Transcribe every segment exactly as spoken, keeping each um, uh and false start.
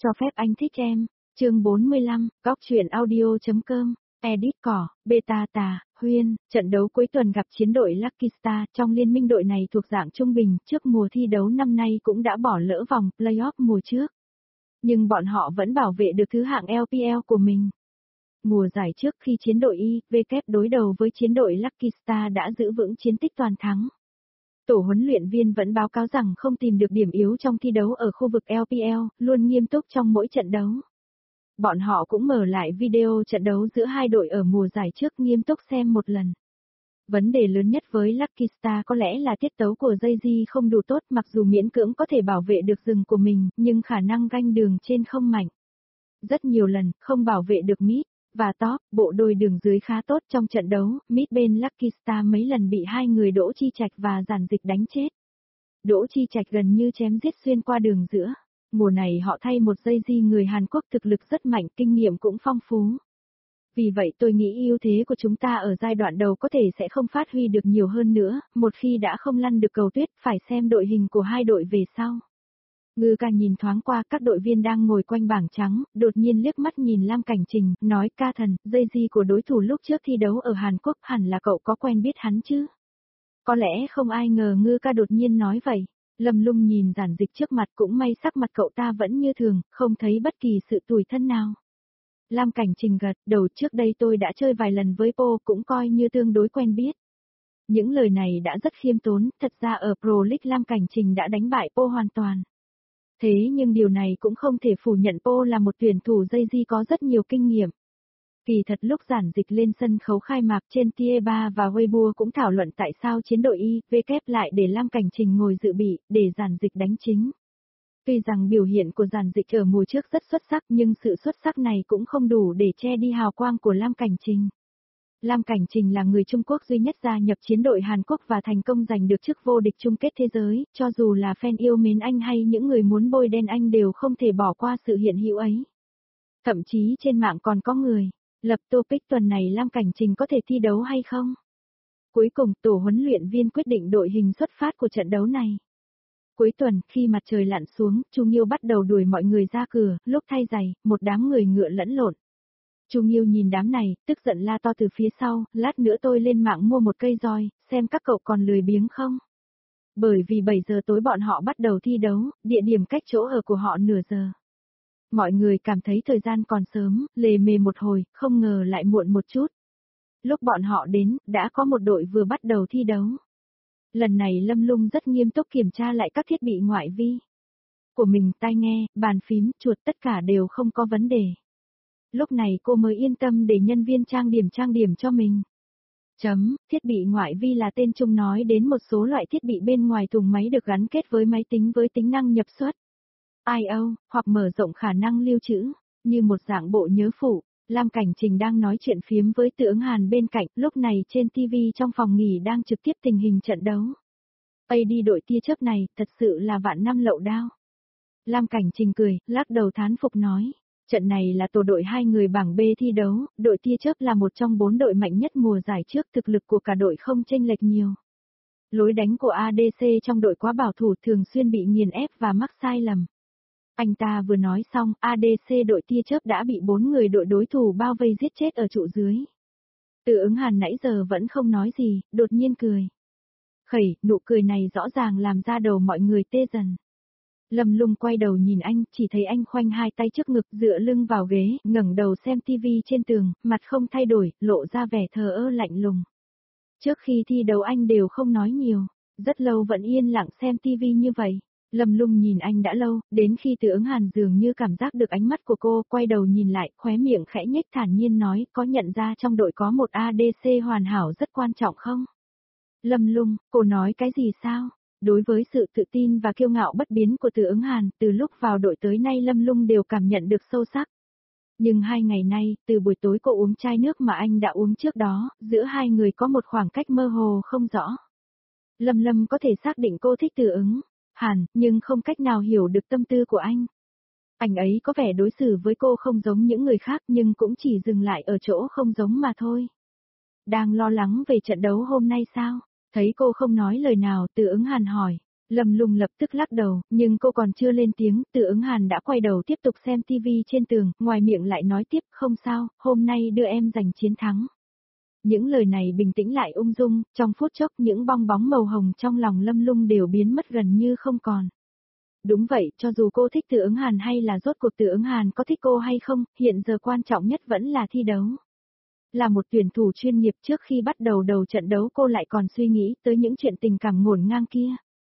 Cho phép anh thích em. Chương bốn mươi lăm, góc truyện audio.com, edit cỏ, beta tà, Huyên, trận đấu cuối tuần gặp chiến đội Lucky Star trong liên minh đội này thuộc dạng trung bình, trước mùa thi đấu năm nay cũng đã bỏ lỡ vòng playoff mùa trước. Nhưng bọn họ vẫn bảo vệ được thứ hạng lờ pê lờ của mình. Mùa giải trước khi chiến đội i vê kép đối đầu với chiến đội Lucky Star đã giữ vững chiến tích toàn thắng. Tổ huấn luyện viên vẫn báo cáo rằng không tìm được điểm yếu trong thi đấu ở khu vực lờ pê lờ, luôn nghiêm túc trong mỗi trận đấu. Bọn họ cũng mở lại video trận đấu giữa hai đội ở mùa giải trước nghiêm túc xem một lần. Vấn đề lớn nhất với Lucky Star có lẽ là tiết tấu của Jay-Z không đủ tốt, mặc dù miễn cưỡng có thể bảo vệ được rừng của mình, nhưng khả năng ganh đường trên không mạnh. Rất nhiều lần, không bảo vệ được mid và top, bộ đôi đường dưới khá tốt trong trận đấu, mid bên Lucky Star mấy lần bị hai người Đỗ Chi Trạch và Giản Dịch đánh chết. Đỗ Chi Trạch gần như chém giết xuyên qua đường giữa. Mùa này họ thay một Jay-Z người Hàn Quốc thực lực rất mạnh, kinh nghiệm cũng phong phú. Vì vậy tôi nghĩ ưu thế của chúng ta ở giai đoạn đầu có thể sẽ không phát huy được nhiều hơn nữa, một khi đã không lăn được cầu tuyết, phải xem đội hình của hai đội về sau. Ngư ca nhìn thoáng qua các đội viên đang ngồi quanh bảng trắng, đột nhiên liếc mắt nhìn Lam Cảnh Trình, nói ca thần, Jay-Z của đối thủ lúc trước thi đấu ở Hàn Quốc hẳn là cậu có quen biết hắn chứ? Có lẽ không ai ngờ Ngư ca đột nhiên nói vậy. Lâm Lung nhìn Giản Dịch trước mặt, cũng may sắc mặt cậu ta vẫn như thường, không thấy bất kỳ sự tủi thân nào. Lam Cảnh Trình gật đầu, trước đây tôi đã chơi vài lần với Po, cũng coi như tương đối quen biết. Những lời này đã rất khiêm tốn, thật ra ở Pro League Lam Cảnh Trình đã đánh bại Po hoàn toàn. Thế nhưng điều này cũng không thể phủ nhận Po là một tuyển thủ Jay-Z có rất nhiều kinh nghiệm. Kỳ thật lúc Giản Dịch lên sân khấu khai mạc trên Tie ba và Weibo cũng thảo luận tại sao chiến đội i vê kép lại để Lam Cảnh Trình ngồi dự bị, để Giản Dịch đánh chính. Tuy rằng biểu hiện của Giản Dịch ở mùa trước rất xuất sắc, nhưng sự xuất sắc này cũng không đủ để che đi hào quang của Lam Cảnh Trình. Lam Cảnh Trình là người Trung Quốc duy nhất gia nhập chiến đội Hàn Quốc và thành công giành được chức vô địch chung kết thế giới, cho dù là fan yêu mến anh hay những người muốn bôi đen anh đều không thể bỏ qua sự hiện hữu ấy. Thậm chí trên mạng còn có người lập topic tuần này Lam Cảnh Trình có thể thi đấu hay không? Cuối cùng, tổ huấn luyện viên quyết định đội hình xuất phát của trận đấu này. Cuối tuần, khi mặt trời lặn xuống, Chu Nghiêu bắt đầu đuổi mọi người ra cửa, lúc thay giày, một đám người ngựa lẫn lộn. Chu Nghiêu nhìn đám này, tức giận la to từ phía sau, lát nữa tôi lên mạng mua một cây roi, xem các cậu còn lười biếng không? Bởi vì bảy giờ tối bọn họ bắt đầu thi đấu, địa điểm cách chỗ ở của họ nửa giờ. Mọi người cảm thấy thời gian còn sớm, lề mề một hồi, không ngờ lại muộn một chút. Lúc bọn họ đến, đã có một đội vừa bắt đầu thi đấu. Lần này Lâm Lung rất nghiêm túc kiểm tra lại các thiết bị ngoại vi của mình, tai nghe, bàn phím, chuột tất cả đều không có vấn đề. Lúc này cô mới yên tâm để nhân viên trang điểm trang điểm cho mình. Chấm, thiết bị ngoại vi là tên chung nói đến một số loại thiết bị bên ngoài thùng máy được gắn kết với máy tính với tính năng nhập xuất i o, hoặc mở rộng khả năng lưu trữ, như một dạng bộ nhớ phụ. Lam Cảnh Trình đang nói chuyện phiếm với Từ Ứng Hàn bên cạnh, lúc này trên ti vi trong phòng nghỉ đang trực tiếp tình hình trận đấu. a đê đội tia chớp này, thật sự là vạn năm lậu đao. Lam Cảnh Trình cười, lắc đầu thán phục nói, trận này là tổ đội hai người bảng B thi đấu, đội tia chớp là một trong bốn đội mạnh nhất mùa giải trước, thực lực của cả đội không chênh lệch nhiều. Lối đánh của a đê xê trong đội quá bảo thủ, thường xuyên bị nghiền ép và mắc sai lầm. Anh ta vừa nói xong, a đê xê đội tia chớp đã bị bốn người đội đối thủ bao vây giết chết ở trụ dưới. Từ Ứng Hàn nãy giờ vẫn không nói gì, đột nhiên cười. Khẩy, nụ cười này rõ ràng làm da đầu mọi người tê dần. Lâm Lung quay đầu nhìn anh, chỉ thấy anh khoanh hai tay trước ngực, dựa lưng vào ghế, ngẩng đầu xem tivi trên tường, mặt không thay đổi, lộ ra vẻ thờ ơ lạnh lùng. Trước khi thi đấu anh đều không nói nhiều, rất lâu vẫn yên lặng xem tivi như vậy. Lâm Lung nhìn anh đã lâu, đến khi Từ Ứng Hàn dường như cảm giác được ánh mắt của cô, quay đầu nhìn lại, khóe miệng khẽ nhếch thản nhiên nói, có nhận ra trong đội có một a đê xê hoàn hảo rất quan trọng không? Lâm Lung, cô nói cái gì sao? Đối với sự tự tin và kiêu ngạo bất biến của Từ Ứng Hàn, từ lúc vào đội tới nay Lâm Lung đều cảm nhận được sâu sắc. Nhưng hai ngày nay, từ buổi tối cô uống chai nước mà anh đã uống trước đó, giữa hai người có một khoảng cách mơ hồ không rõ. Lâm Lâm có thể xác định cô thích Từ Ứng Hàn, nhưng không cách nào hiểu được tâm tư của anh. Anh ấy có vẻ đối xử với cô không giống những người khác, nhưng cũng chỉ dừng lại ở chỗ không giống mà thôi. Đang lo lắng về trận đấu hôm nay sao? Thấy cô không nói lời nào, Từ Ứng Hàn hỏi. Lâm Lung lập tức lắc đầu, nhưng cô còn chưa lên tiếng, Từ Ứng Hàn đã quay đầu tiếp tục xem tivi trên tường, ngoài miệng lại nói tiếp, không sao, hôm nay đưa em giành chiến thắng. Những lời này bình tĩnh lại ung dung, trong phút chốc những bong bóng màu hồng trong lòng Lâm Lung đều biến mất gần như không còn. Đúng vậy, cho dù cô thích Từ Ứng Hàn hay là rốt cuộc Từ Ứng Hàn có thích cô hay không, hiện giờ quan trọng nhất vẫn là thi đấu. Là một tuyển thủ chuyên nghiệp, trước khi bắt đầu đầu trận đấu cô lại còn suy nghĩ tới những chuyện tình cảm ngổn ngang kia.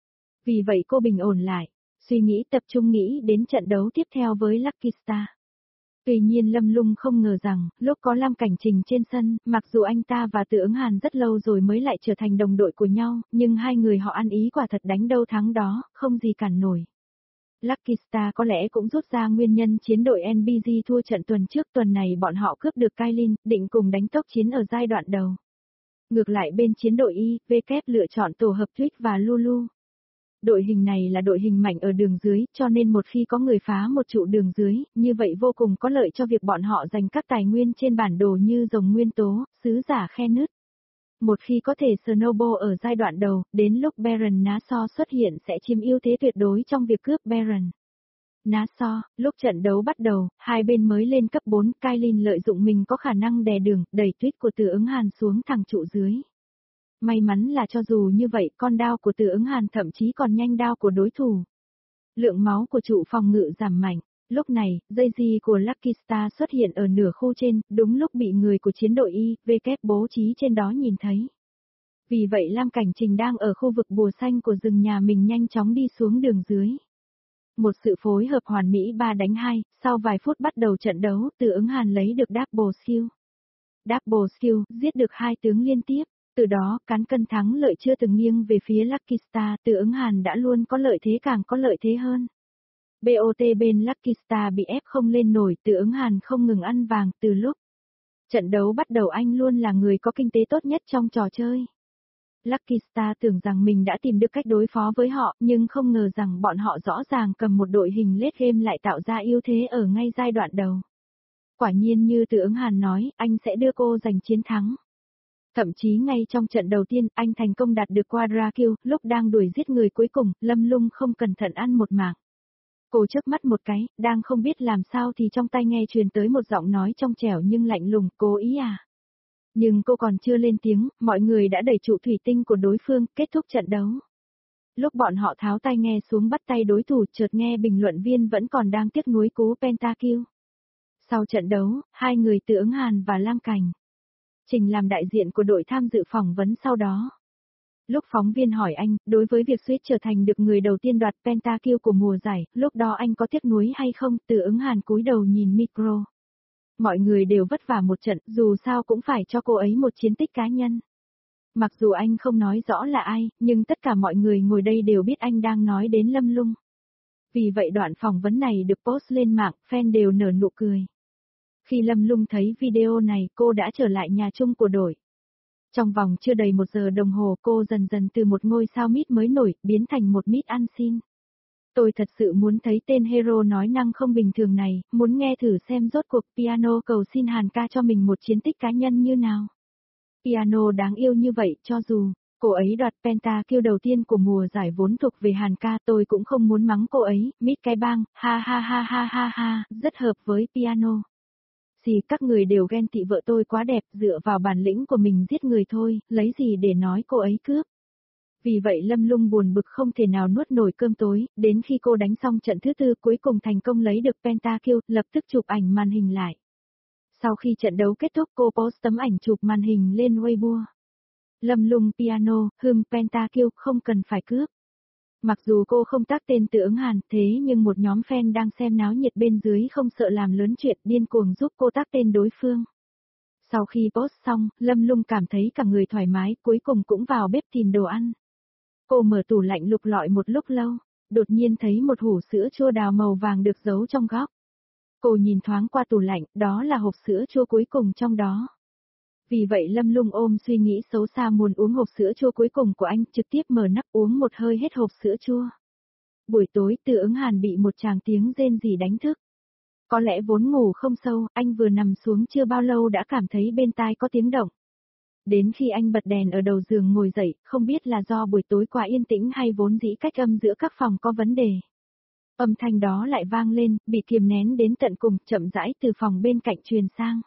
Vì vậy cô bình ổn lại, suy nghĩ tập trung nghĩ đến trận đấu tiếp theo với Lucky Star. Tuy nhiên Lâm Lung không ngờ rằng, lúc có Lam Cảnh Trình trên sân, mặc dù anh ta và Từ Ứng Hàn rất lâu rồi mới lại trở thành đồng đội của nhau, nhưng hai người họ ăn ý quả thật đánh đâu thắng đó, không gì cản nổi. Lucky Star có lẽ cũng rút ra nguyên nhân chiến đội en bê giê thua trận tuần trước, tuần này bọn họ cướp được Kailin, định cùng đánh tốc chiến ở giai đoạn đầu. Ngược lại bên chiến đội i vê kép lựa chọn tổ hợp Twitch và Lulu. Đội hình này là đội hình mạnh ở đường dưới, cho nên một khi có người phá một trụ đường dưới, như vậy vô cùng có lợi cho việc bọn họ giành các tài nguyên trên bản đồ như rồng nguyên tố, sứ giả khe nứt. Một khi có thể snowball ở giai đoạn đầu, đến lúc Baron Naso xuất hiện sẽ chiếm ưu thế tuyệt đối trong việc cướp Baron. Naso, lúc trận đấu bắt đầu, hai bên mới lên cấp bốn, Kailin lợi dụng mình có khả năng đè đường, đẩy Twitch của Từ Ứng Hàn xuống thẳng trụ dưới. May mắn là cho dù như vậy, con đao của Từ Ứng Hàn thậm chí còn nhanh đao của đối thủ. Lượng máu của trụ phòng ngự giảm mạnh. Lúc này, dây di của Lucky Star xuất hiện ở nửa khu trên, đúng lúc bị người của chiến đội i vê kép bố trí trên đó nhìn thấy. Vì vậy Lam Cảnh Trình đang ở khu vực bùa xanh của rừng nhà mình nhanh chóng đi xuống đường dưới. Một sự phối hợp hoàn mỹ ba đánh hai, sau vài phút bắt đầu trận đấu, Từ Ứng Hàn lấy được double skill. Double skill, giết được hai tướng liên tiếp. Từ đó, cán cân thắng lợi chưa từng nghiêng về phía Lucky Star, Từ Ứng Hàn đã luôn có lợi thế càng có lợi thế hơn. bốt bên Lucky Star bị ép không lên nổi, Từ Ứng Hàn không ngừng ăn vàng từ lúc trận đấu bắt đầu anh luôn là người có kinh tế tốt nhất trong trò chơi. Lucky Star tưởng rằng mình đã tìm được cách đối phó với họ, nhưng không ngờ rằng bọn họ rõ ràng cầm một đội hình late game lại tạo ra ưu thế ở ngay giai đoạn đầu. Quả nhiên như Từ Ứng Hàn nói, anh sẽ đưa cô giành chiến thắng. Thậm chí ngay trong trận đầu tiên, anh thành công đạt được quadra kill, lúc đang đuổi giết người cuối cùng, Lâm Lung không cẩn thận ăn một mạng. Cô chớp mắt một cái, đang không biết làm sao thì trong tai nghe truyền tới một giọng nói trong trẻo nhưng lạnh lùng, cố ý à. Nhưng cô còn chưa lên tiếng, mọi người đã đẩy trụ thủy tinh của đối phương, kết thúc trận đấu. Lúc bọn họ tháo tai nghe xuống bắt tay đối thủ, chợt nghe bình luận viên vẫn còn đang tiếc nuối cú pentakill. Sau trận đấu, hai người Từ Ứng Hàn và Lam Cảnh Trình làm đại diện của đội tham dự phỏng vấn sau đó. Lúc phóng viên hỏi anh, đối với việc Sweet trở thành được người đầu tiên đoạt pentakill của mùa giải, lúc đó anh có tiếc nuối hay không, Từ Ứng Hàn cúi đầu nhìn micro. Mọi người đều vất vả một trận, dù sao cũng phải cho cô ấy một chiến tích cá nhân. Mặc dù anh không nói rõ là ai, nhưng tất cả mọi người ngồi đây đều biết anh đang nói đến Lâm Lung. Vì vậy đoạn phỏng vấn này được post lên mạng, fan đều nở nụ cười. Khi Lâm Lung thấy video này, cô đã trở lại nhà chung của đội. Trong vòng chưa đầy một giờ đồng hồ cô dần dần từ một ngôi sao mít mới nổi, biến thành một mít ăn xin. Tôi thật sự muốn thấy tên hero nói năng không bình thường này, muốn nghe thử xem rốt cuộc Piano cầu xin Hàn ca cho mình một chiến tích cá nhân như nào. Piano đáng yêu như vậy, cho dù cô ấy đoạt pentakill đầu tiên của mùa giải vốn thuộc về Hàn ca, tôi cũng không muốn mắng cô ấy, mít cái bang, ha ha ha ha ha ha, rất hợp với Piano. Gì các người đều ghen tị vợ tôi quá đẹp, dựa vào bản lĩnh của mình giết người thôi, lấy gì để nói cô ấy cướp. Vì vậy Lâm Lung buồn bực không thể nào nuốt nổi cơm tối, đến khi cô đánh xong trận thứ tư cuối cùng thành công lấy được pentakill, lập tức chụp ảnh màn hình lại. Sau khi trận đấu kết thúc cô post tấm ảnh chụp màn hình lên Weibo. Lâm Lung Piano, hừm pentakill, không cần phải cướp. Mặc dù cô không tác tên Từ Ứng Hàn, thế nhưng một nhóm fan đang xem náo nhiệt bên dưới không sợ làm lớn chuyện, điên cuồng giúp cô tác tên đối phương. Sau khi post xong, Lâm Lung cảm thấy cả người thoải mái, cuối cùng cũng vào bếp tìm đồ ăn. Cô mở tủ lạnh lục lọi một lúc lâu, đột nhiên thấy một hũ sữa chua đào màu vàng được giấu trong góc. Cô nhìn thoáng qua tủ lạnh, đó là hộp sữa chua cuối cùng trong đó. Vì vậy Lâm Lung ôm suy nghĩ xấu xa muốn uống hộp sữa chua cuối cùng của anh, trực tiếp mở nắp uống một hơi hết hộp sữa chua. Buổi tối Từ Ứng Hàn bị một tràng tiếng rên rỉ đánh thức. Có lẽ vốn ngủ không sâu, anh vừa nằm xuống chưa bao lâu đã cảm thấy bên tai có tiếng động. Đến khi anh bật đèn ở đầu giường ngồi dậy, không biết là do buổi tối quá yên tĩnh hay vốn dĩ cách âm giữa các phòng có vấn đề. Âm thanh đó lại vang lên, bị kiềm nén đến tận cùng, chậm rãi từ phòng bên cạnh truyền sang.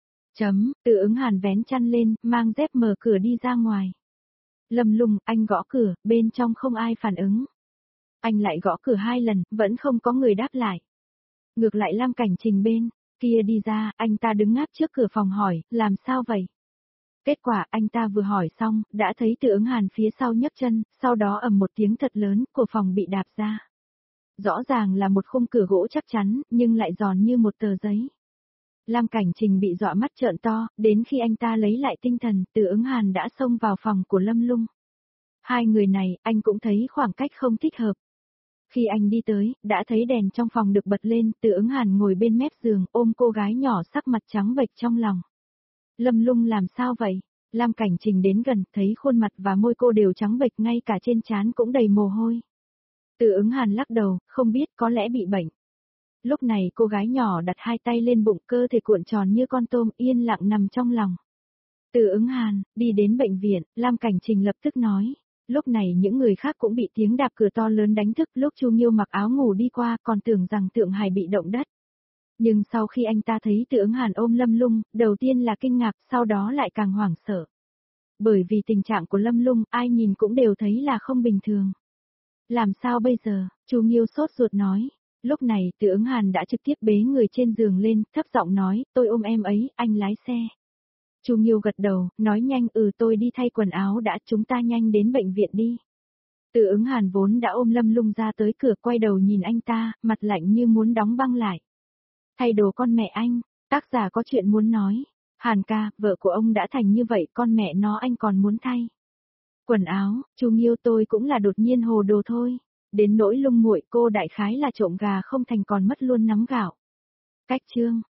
Chấm, Từ Ứng Hàn vén chăn lên, mang dép mở cửa đi ra ngoài. Lâm Lung, anh gõ cửa, bên trong không ai phản ứng. Anh lại gõ cửa hai lần, vẫn không có người đáp lại. Ngược lại Lam Cảnh Trình bên kia đi ra, anh ta đứng ngáp trước cửa phòng hỏi, làm sao vậy? Kết quả anh ta vừa hỏi xong, đã thấy Từ Ứng Hàn phía sau nhấc chân, sau đó ầm một tiếng thật lớn, của phòng bị đạp ra. Rõ ràng là một khung cửa gỗ chắc chắn, nhưng lại giòn như một tờ giấy. Lam Cảnh Trình bị dọa mắt trợn to, đến khi anh ta lấy lại tinh thần, Từ Ứng Hàn đã xông vào phòng của Lâm Lung. Hai người này, anh cũng thấy khoảng cách không thích hợp. Khi anh đi tới, đã thấy đèn trong phòng được bật lên, Từ Ứng Hàn ngồi bên mép giường, ôm cô gái nhỏ sắc mặt trắng bệch trong lòng. Lâm Lung làm sao vậy? Lam Cảnh Trình đến gần, thấy khuôn mặt và môi cô đều trắng bệch, ngay cả trên trán cũng đầy mồ hôi. Từ Ứng Hàn lắc đầu, không biết, có lẽ bị bệnh. Lúc này cô gái nhỏ đặt hai tay lên bụng, cơ thể cuộn tròn như con tôm, yên lặng nằm trong lòng. Từ Ứng Hàn, đi đến bệnh viện, Lam Cảnh Trình lập tức nói. Lúc này những người khác cũng bị tiếng đạp cửa to lớn đánh thức, lúc Chu Nghiêu mặc áo ngủ đi qua còn tưởng rằng Tượng Hải bị động đất. Nhưng sau khi anh ta thấy Từ Ứng Hàn ôm Lâm Lung, đầu tiên là kinh ngạc, sau đó lại càng hoảng sợ. Bởi vì tình trạng của Lâm Lung, ai nhìn cũng đều thấy là không bình thường. Làm sao bây giờ? Chu Nghiêu sốt ruột nói. Lúc này Từ Ứng Hàn đã trực tiếp bế người trên giường lên, thấp giọng nói, tôi ôm em ấy, anh lái xe. Chu Nghiêu gật đầu, nói nhanh, ừ tôi đi thay quần áo đã, chúng ta nhanh đến bệnh viện đi. Từ Ứng Hàn vốn đã ôm Lâm Lung ra tới cửa, quay đầu nhìn anh ta, mặt lạnh như muốn đóng băng lại. Thay đồ con mẹ anh, tác giả có chuyện muốn nói. Hàn ca, vợ của ông đã thành như vậy, con mẹ nó anh còn muốn thay. Quần áo, Chu Nghiêu tôi cũng là đột nhiên hồ đồ thôi. Đến nỗi Lung muội cô đại khái là trộm gà không thành còn mất luôn nắm gạo. Cách chương.